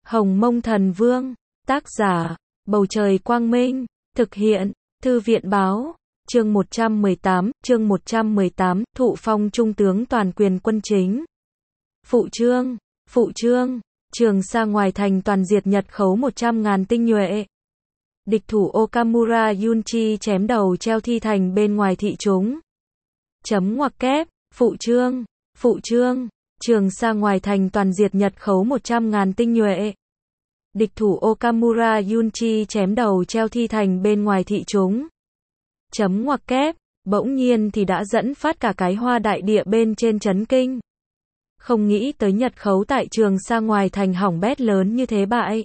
Hồng Mông Thần Vương, tác giả, Bầu Trời Quang Minh, thực hiện, Thư viện Báo, chương 118, thụ phong trung tướng toàn quyền quân chính. Phụ trương, Trường Sa ngoài thành toàn diệt Nhật khấu 100.000 tinh nhuệ. Địch thủ Okamura Yunchi chém đầu treo thi thành bên ngoài thị chúng. Chấm ngoặc kép, phụ trương, Trường Sa ngoài thành toàn diệt Nhật khấu 100.000 tinh nhuệ. Địch thủ Okamura Yunchi chém đầu treo thi thành bên ngoài thị chúng. Chấm ngoặc kép, bỗng nhiên thì đã dẫn phát cả cái Hoa đại địa bên trên chấn kinh. Không nghĩ tới Nhật khấu tại Trường Sa ngoài thành hỏng bét lớn như thế bại.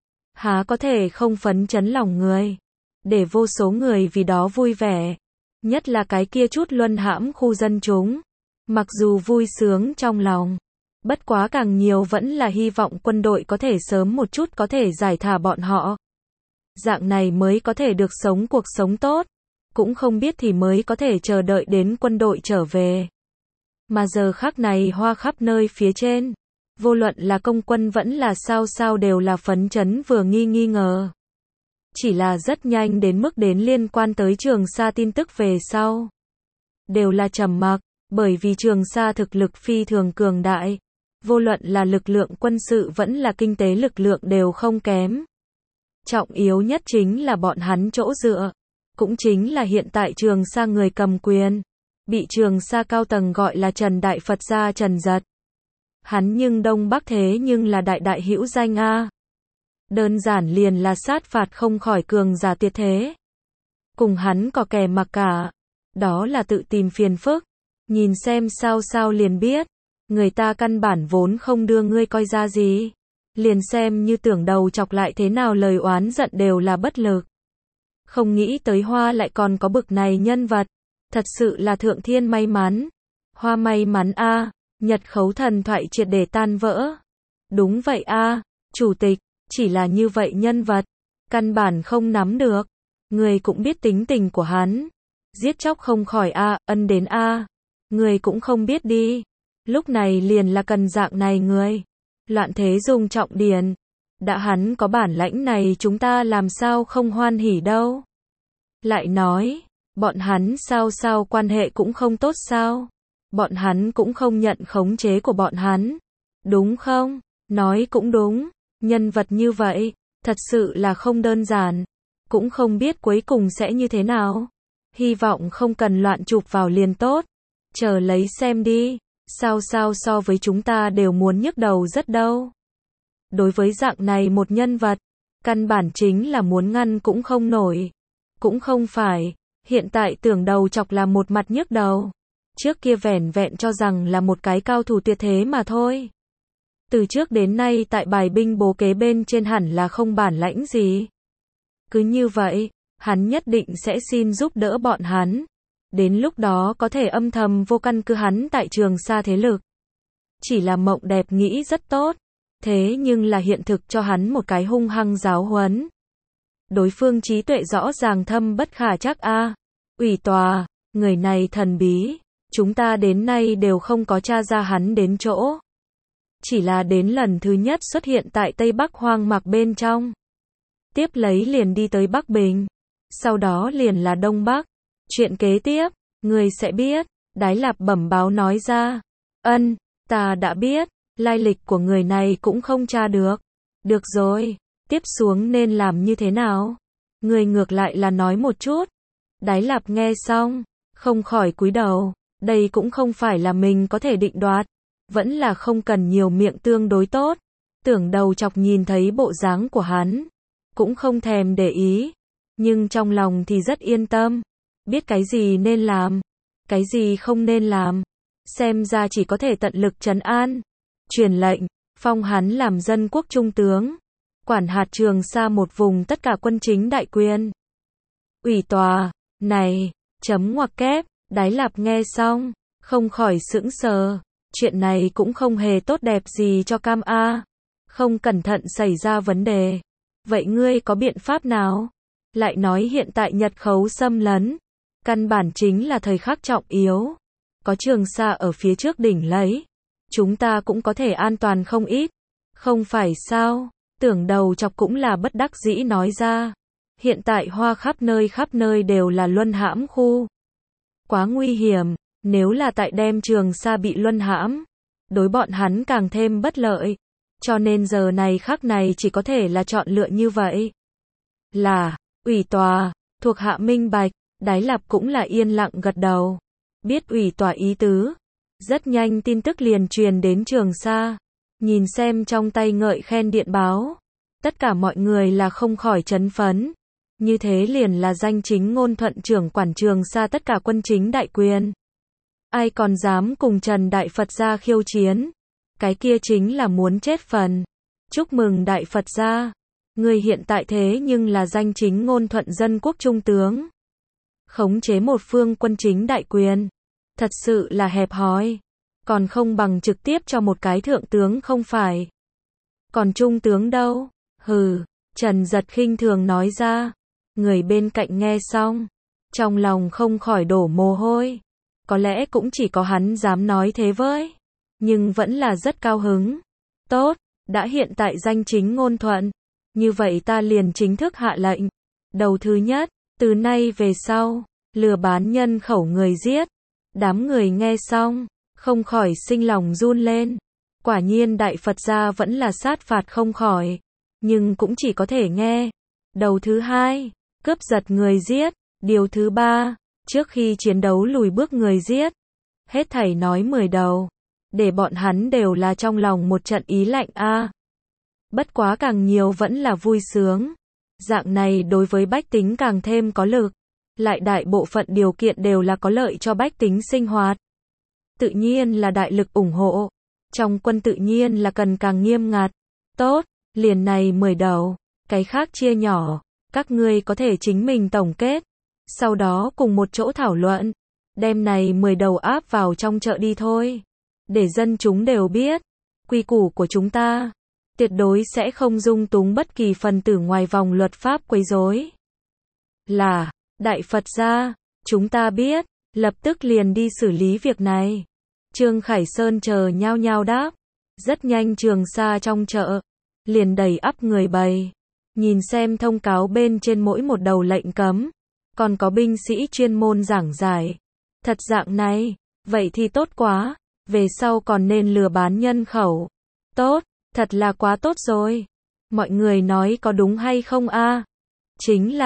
Há có thể không phấn chấn lòng người. Để vô số người vì đó vui vẻ. Nhất là cái kia chút luân hãm khu dân chúng. Mặc dù vui sướng trong lòng. Bất quá càng nhiều vẫn là hy vọng quân đội có thể sớm một chút có thể giải thả bọn họ. Dạng này mới có thể được sống cuộc sống tốt. Cũng không biết thì mới có thể chờ đợi đến quân đội trở về. Mà giờ khắc này Hoa khắp nơi phía trên. Vô luận là công quân vẫn là sao đều là phấn chấn vừa nghi ngờ. Chỉ là rất nhanh đến mức đến liên quan tới Trường Sa tin tức về sau. Đều là trầm mặc, bởi vì Trường Sa thực lực phi thường cường đại. Vô luận là lực lượng quân sự vẫn là kinh tế lực lượng đều không kém. Trọng yếu nhất chính là bọn hắn chỗ dựa. Cũng chính là hiện tại Trường Sa người cầm quyền. Bị Trường Sa cao tầng gọi là Trần Đại Phật gia Trần Giật. Hắn nhưng Đông Bắc thế nhưng là đại hữu danh a. Đơn giản liền là sát phạt không khỏi cường giả tuyệt thế. Cùng hắn có kẻ mặc cả. Đó là tự tìm phiền phức. Nhìn xem sao liền biết. Người ta căn bản vốn không đưa ngươi coi ra gì. Liền xem như tưởng đầu chọc lại thế nào lời oán giận đều là bất lực. Không nghĩ tới Hoa lại còn có bực này nhân vật. Thật sự là thượng thiên may mắn. Hoa may mắn a. Nhật khấu thần thoại triệt để tan vỡ. Đúng vậy a, chủ tịch, chỉ là như vậy nhân vật. Căn bản không nắm được. Người cũng biết tính tình của hắn. Giết chóc không khỏi a, ân đến a. Người cũng không biết đi. Lúc này liền là cần dạng này người. Loạn thế dùng trọng điền. Đã hắn có bản lãnh này chúng ta làm sao không hoan hỉ đâu. Lại nói, bọn hắn sao quan hệ cũng không tốt sao. Bọn hắn cũng không nhận khống chế của bọn hắn. Đúng không? Nói cũng đúng. Nhân vật như vậy, thật sự là không đơn giản. Cũng không biết cuối cùng sẽ như thế nào. Hy vọng không cần loạn chụp vào liền tốt. Chờ lấy xem đi. Sao so với chúng ta đều muốn nhức đầu rất đâu. Đối với dạng này một nhân vật, căn bản chính là muốn ngăn cũng không nổi. Cũng không phải, hiện tại tưởng đầu chọc là một mặt nhức đầu. Trước kia vẻn vẹn cho rằng là một cái cao thủ tuyệt thế mà thôi. Từ trước đến nay tại bài binh bố kế bên trên hẳn là không bản lãnh gì. Cứ như vậy, hắn nhất định sẽ xin giúp đỡ bọn hắn. Đến lúc đó có thể âm thầm vô căn cứ hắn tại Trường Sa thế lực. Chỉ là mộng đẹp nghĩ rất tốt. Thế nhưng là hiện thực cho hắn một cái hung hăng giáo huấn. Đối phương trí tuệ rõ ràng thâm bất khả trắc a. Ủy tòa, người này thần bí. Chúng ta đến nay đều không có tra ra hắn đến chỗ. Chỉ là đến lần thứ nhất xuất hiện tại Tây Bắc hoang mạc bên trong. Tiếp lấy liền đi tới Bắc Bình. Sau đó liền là Đông Bắc. Chuyện kế tiếp, người sẽ biết. Đái Lạp bẩm báo nói ra. Ân, ta đã biết. Lai lịch của người này cũng không tra được. Được rồi, tiếp xuống nên làm như thế nào? Người ngược lại là nói một chút. Đái Lạp nghe xong, không khỏi cúi đầu. Đây cũng không phải là mình có thể định đoạt. Vẫn là không cần nhiều miệng tương đối tốt. Tưởng đầu chọc nhìn thấy bộ dáng của hắn. Cũng không thèm để ý. Nhưng trong lòng thì rất yên tâm. Biết cái gì nên làm. Cái gì không nên làm. Xem ra chỉ có thể tận lực trấn an. Truyền lệnh, phong hắn làm dân quốc trung tướng. Quản hạt Trường Sa một vùng tất cả quân chính đại quyền. Ủy tòa, này, chấm ngoặc kép. Đái Lạp nghe xong, không khỏi sững sờ. Chuyện này cũng không hề tốt đẹp gì cho Cam A. Không cẩn thận xảy ra vấn đề. Vậy ngươi có biện pháp nào? Lại nói hiện tại Nhật khấu xâm lấn. Căn bản chính là thời khắc trọng yếu. Có Trường Sa ở phía trước đỉnh lấy. Chúng ta cũng có thể an toàn không ít. Không phải sao? Tưởng đầu chọc cũng là bất đắc dĩ nói ra. Hiện tại Hoa khắp nơi đều là luân hãm khu. Quá nguy hiểm, nếu là tại đem Trường Sa bị luân hãm, đối bọn hắn càng thêm bất lợi. Cho nên giờ này khắc này chỉ có thể là chọn lựa như vậy. Là, ủy tòa, thuộc hạ minh bạch, Đái Lạp cũng là yên lặng gật đầu. Biết ủy tòa ý tứ. Rất nhanh tin tức liền truyền đến Trường Sa. Nhìn xem trong tay ngợi khen điện báo. Tất cả mọi người là không khỏi chấn phấn. Như thế liền là danh chính ngôn thuận trưởng quản Trường Sa tất cả quân chính đại quyền. Ai còn dám cùng Trần Đại Phật Gia khiêu chiến? Cái kia chính là muốn chết phần. Chúc mừng Đại Phật Gia. Người hiện tại thế nhưng là danh chính ngôn thuận dân quốc trung tướng. Khống chế một phương quân chính đại quyền. Thật sự là hẹp hòi. Còn không bằng trực tiếp cho một cái thượng tướng không phải. Còn trung tướng đâu? Hừ, Trần Giật khinh thường nói ra. Người bên cạnh nghe xong. Trong lòng không khỏi đổ mồ hôi. Có lẽ cũng chỉ có hắn dám nói thế với. Nhưng vẫn là rất cao hứng. Tốt, đã hiện tại danh chính ngôn thuận. Như vậy ta liền chính thức hạ lệnh. Đầu thứ nhất, từ nay về sau, lừa bán nhân khẩu người giết. Đám người nghe xong, không khỏi sinh lòng run lên. Quả nhiên Đại Phật Gia vẫn là sát phạt không khỏi. Nhưng cũng chỉ có thể nghe. Đầu thứ hai, cướp giật người giết. Điều thứ ba, trước khi chiến đấu lùi bước người giết. Hết thảy nói 10 đầu. Để bọn hắn đều là trong lòng một trận ý lạnh a. Bất quá càng nhiều vẫn là vui sướng. Dạng này đối với bách tính càng thêm có lực. Lại đại bộ phận điều kiện đều là có lợi cho bách tính sinh hoạt. Tự nhiên là đại lực ủng hộ. Trong quân tự nhiên là cần càng nghiêm ngặt. Tốt, liền này 10 đầu. Cái khác chia nhỏ. Các ngươi có thể chính mình tổng kết. Sau đó cùng một chỗ thảo luận. Đem này 10 đầu áp vào trong chợ đi thôi. Để dân chúng đều biết. Quy củ của chúng ta. Tuyệt đối sẽ không dung túng bất kỳ phần tử ngoài vòng luật pháp quấy rối. Là, Đại Phật Gia, chúng ta biết, lập tức liền đi xử lý việc này. Trương Khải Sơn chờ nhao nhao đáp. Rất nhanh Trường Sa trong chợ, liền đầy ắp người bày. Nhìn xem thông cáo bên trên mỗi một đầu lệnh cấm. Còn có binh sĩ chuyên môn giảng giải. Thật dạng này, vậy thì tốt quá. Về sau còn nên lừa bán nhân khẩu. Tốt, thật là quá tốt rồi. Mọi người nói có đúng hay không a? Chính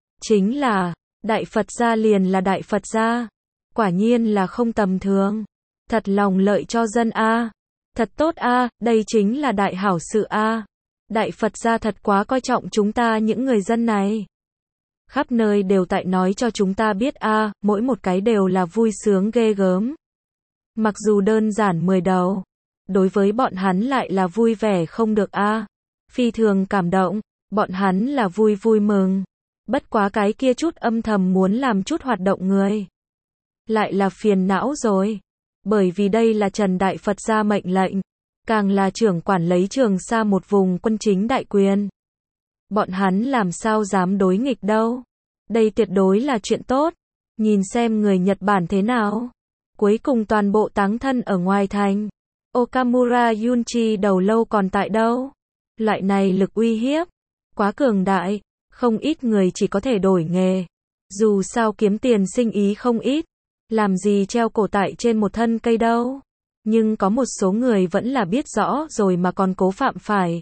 là, Đại Phật Gia liền là Đại Phật Gia. Quả nhiên là không tầm thường. Thật lòng lợi cho dân a. Thật tốt a, đây chính là đại hảo sự a. Đại Phật Gia thật quá coi trọng chúng ta những người dân này. Khắp nơi đều tại nói cho chúng ta biết a, mỗi một cái đều là vui sướng ghê gớm. Mặc dù đơn giản 10 đầu, đối với bọn hắn lại là vui vẻ không được a. Phi thường cảm động, bọn hắn là vui mừng. Bất quá cái kia chút âm thầm muốn làm chút hoạt động người. Lại là phiền não rồi. Bởi vì đây là Trần Đại Phật Gia mệnh lệnh. Càng là trưởng quản lấy Trường Sa một vùng quân chính đại quyền. Bọn hắn làm sao dám đối nghịch đâu. Đây tuyệt đối là chuyện tốt. Nhìn xem người Nhật Bản thế nào. Cuối cùng toàn bộ táng thân ở ngoài thành. Okamura Yunchi đầu lâu còn tại đâu. Loại này lực uy hiếp. Quá cường đại. Không ít người chỉ có thể đổi nghề. Dù sao kiếm tiền sinh ý không ít. Làm gì treo cổ tại trên một thân cây đâu. Nhưng có một số người vẫn là biết rõ rồi mà còn cố phạm phải.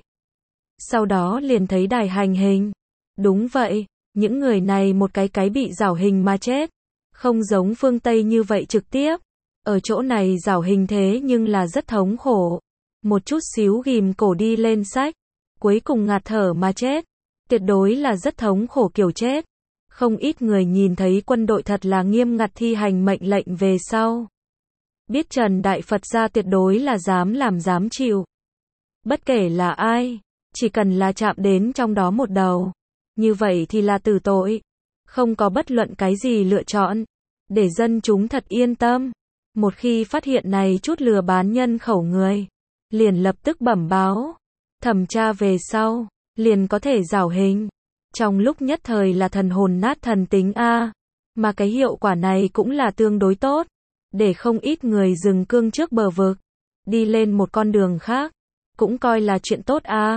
Sau đó liền thấy đài hành hình. Đúng vậy, những người này một cái bị giảo hình mà chết. Không giống phương Tây như vậy trực tiếp. Ở chỗ này giảo hình thế nhưng là rất thống khổ. Một chút xíu ghim cổ đi lên sách. Cuối cùng ngạt thở mà chết. Tuyệt đối là rất thống khổ kiểu chết. Không ít người nhìn thấy quân đội thật là nghiêm ngặt thi hành mệnh lệnh về sau. Biết Trần Đại Phật Gia tuyệt đối là dám làm dám chịu. Bất kể là ai, chỉ cần là chạm đến trong đó một đầu. Như vậy thì là tử tội. Không có bất luận cái gì lựa chọn. Để dân chúng thật yên tâm. Một khi phát hiện này chút lừa bán nhân khẩu người, liền lập tức bẩm báo. Thẩm tra về sau, liền có thể giảo hình. Trong lúc nhất thời là thần hồn nát thần tính a. Mà cái hiệu quả này cũng là tương đối tốt. Để không ít người dừng cương trước bờ vực. Đi lên một con đường khác. Cũng coi là chuyện tốt a.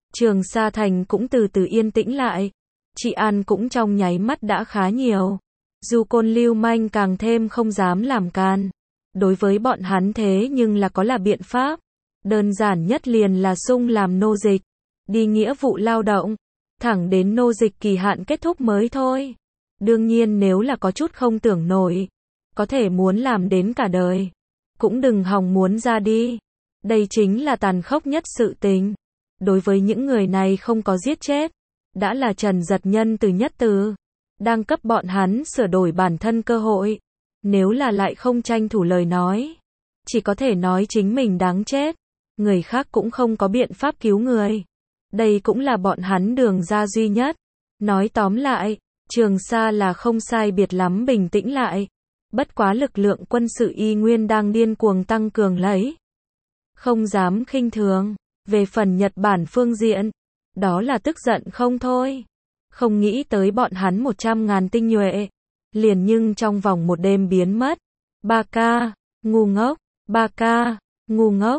Trường Sa Thành cũng từ từ yên tĩnh lại. Trị an cũng trong nháy mắt đã khá nhiều. Du Côn lưu manh càng thêm không dám làm can. Đối với bọn hắn thế nhưng là biện pháp. Đơn giản nhất liền là sung làm nô dịch. Đi nghĩa vụ lao động. Thẳng đến nô dịch kỳ hạn kết thúc mới thôi. Đương nhiên nếu là có chút không tưởng nổi. Có thể muốn làm đến cả đời. Cũng đừng hòng muốn ra đi. Đây chính là tàn khốc nhất sự tình. Đối với những người này không có giết chết. Đã là Trần Giật Nhân từ nhất từ. Đang cấp bọn hắn sửa đổi bản thân cơ hội. Nếu là lại không tranh thủ lời nói. Chỉ có thể nói chính mình đáng chết. Người khác cũng không có biện pháp cứu người. Đây cũng là bọn hắn đường ra duy nhất. Nói tóm lại, Trường Sa là không sai biệt lắm bình tĩnh lại. Bất quá lực lượng quân sự y nguyên đang điên cuồng tăng cường lấy. Không dám khinh thường. Về phần Nhật Bản phương diện, đó là tức giận không thôi. Không nghĩ tới bọn hắn 100.000 tinh nhuệ. Liền nhưng trong vòng một đêm biến mất. Ba ca, ngu ngốc, ba ca, ngu ngốc,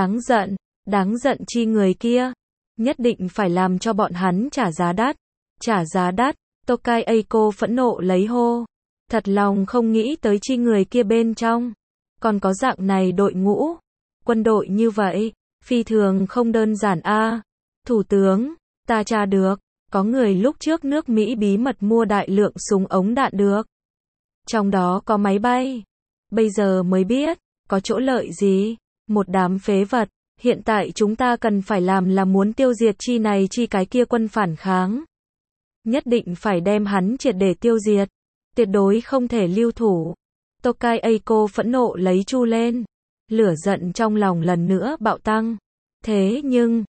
đáng giận chi người kia. Nhất định phải làm cho bọn hắn trả giá đắt, Tokai Eiko phẫn nộ lấy hô. Thật lòng không nghĩ tới chi người kia bên trong. Còn có dạng này đội ngũ. Quân đội như vậy, phi thường không đơn giản a. Thủ tướng, ta tra được, có người lúc trước nước Mỹ bí mật mua đại lượng súng ống đạn được. Trong đó có máy bay. Bây giờ mới biết, có chỗ lợi gì? Một đám phế vật. Hiện tại chúng ta cần phải làm là muốn tiêu diệt chi này chi cái kia quân phản kháng. Nhất định phải đem hắn triệt để tiêu diệt. Tuyệt đối không thể lưu thủ. Tokai Eiko phẫn nộ lấy chu lên. Lửa giận trong lòng lần nữa bạo tăng. Thế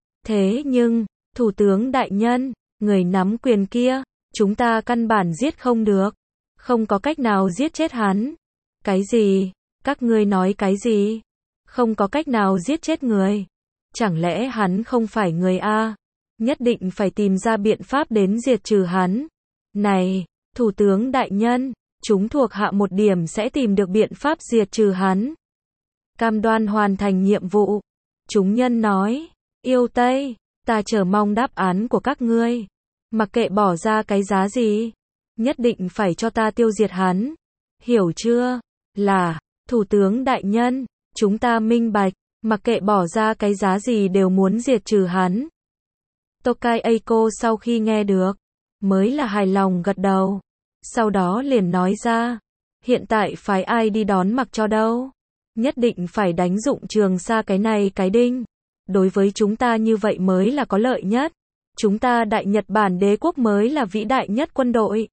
nhưng, Thủ tướng đại nhân, người nắm quyền kia, chúng ta căn bản giết không được. Không có cách nào giết chết hắn. Cái gì? Các ngươi nói cái gì? Không có cách nào giết chết người. Chẳng lẽ hắn không phải người a? Nhất định phải tìm ra biện pháp đến diệt trừ hắn. Này, Thủ tướng đại nhân, chúng thuộc hạ một điểm sẽ tìm được biện pháp diệt trừ hắn. Cam đoan hoàn thành nhiệm vụ. Chúng nhân nói, yêu Tây, ta chờ mong đáp án của các ngươi. Mặc kệ bỏ ra cái giá gì, nhất định phải cho ta tiêu diệt hắn. Hiểu chưa? Là, Thủ tướng đại nhân, chúng ta minh bạch, mặc kệ bỏ ra cái giá gì đều muốn diệt trừ hắn. Tokai Eiko sau khi nghe được, mới là hài lòng gật đầu. Sau đó liền nói ra, hiện tại phái ai đi đón mặc cho đâu. Nhất định phải đánh dụng Trường Sa cái này cái đinh. Đối với chúng ta như vậy mới là có lợi nhất. Chúng ta Đại Nhật Bản đế quốc mới là vĩ đại nhất quân đội.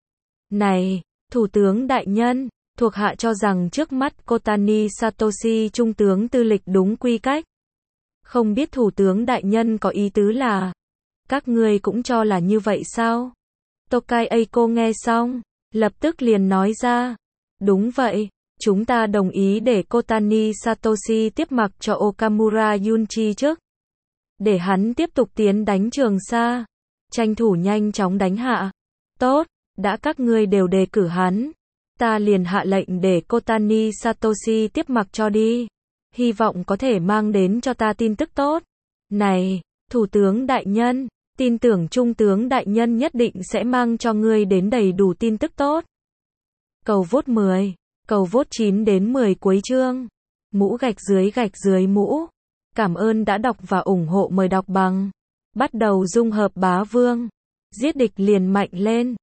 Này, Thủ tướng đại nhân, thuộc hạ cho rằng trước mắt Kotani Satoshi trung tướng tư lịch đúng quy cách. Không biết Thủ tướng đại nhân có ý tứ là, các ngươi cũng cho là như vậy sao? Tokai Eiko nghe xong, lập tức liền nói ra, đúng vậy, chúng ta đồng ý để Kotani Satoshi tiếp mặc cho Okamura Yunchi trước. Để hắn tiếp tục tiến đánh Trường Sa, tranh thủ nhanh chóng đánh hạ. Tốt, đã các ngươi đều đề cử hắn, ta liền hạ lệnh để Kotani Satoshi tiếp mặc cho đi. Hy vọng có thể mang đến cho ta tin tức tốt. Này, Thủ tướng đại nhân, tin tưởng Trung tướng đại nhân nhất định sẽ mang cho ngươi đến đầy đủ tin tức tốt. Cầu vote 10, cầu vote 9 đến 10 cuối chương. Mũ gạch dưới mũ. Cảm ơn đã đọc và ủng hộ, mời đọc bằng. Bắt đầu dung hợp bá vương. Giết địch liền mạnh lên.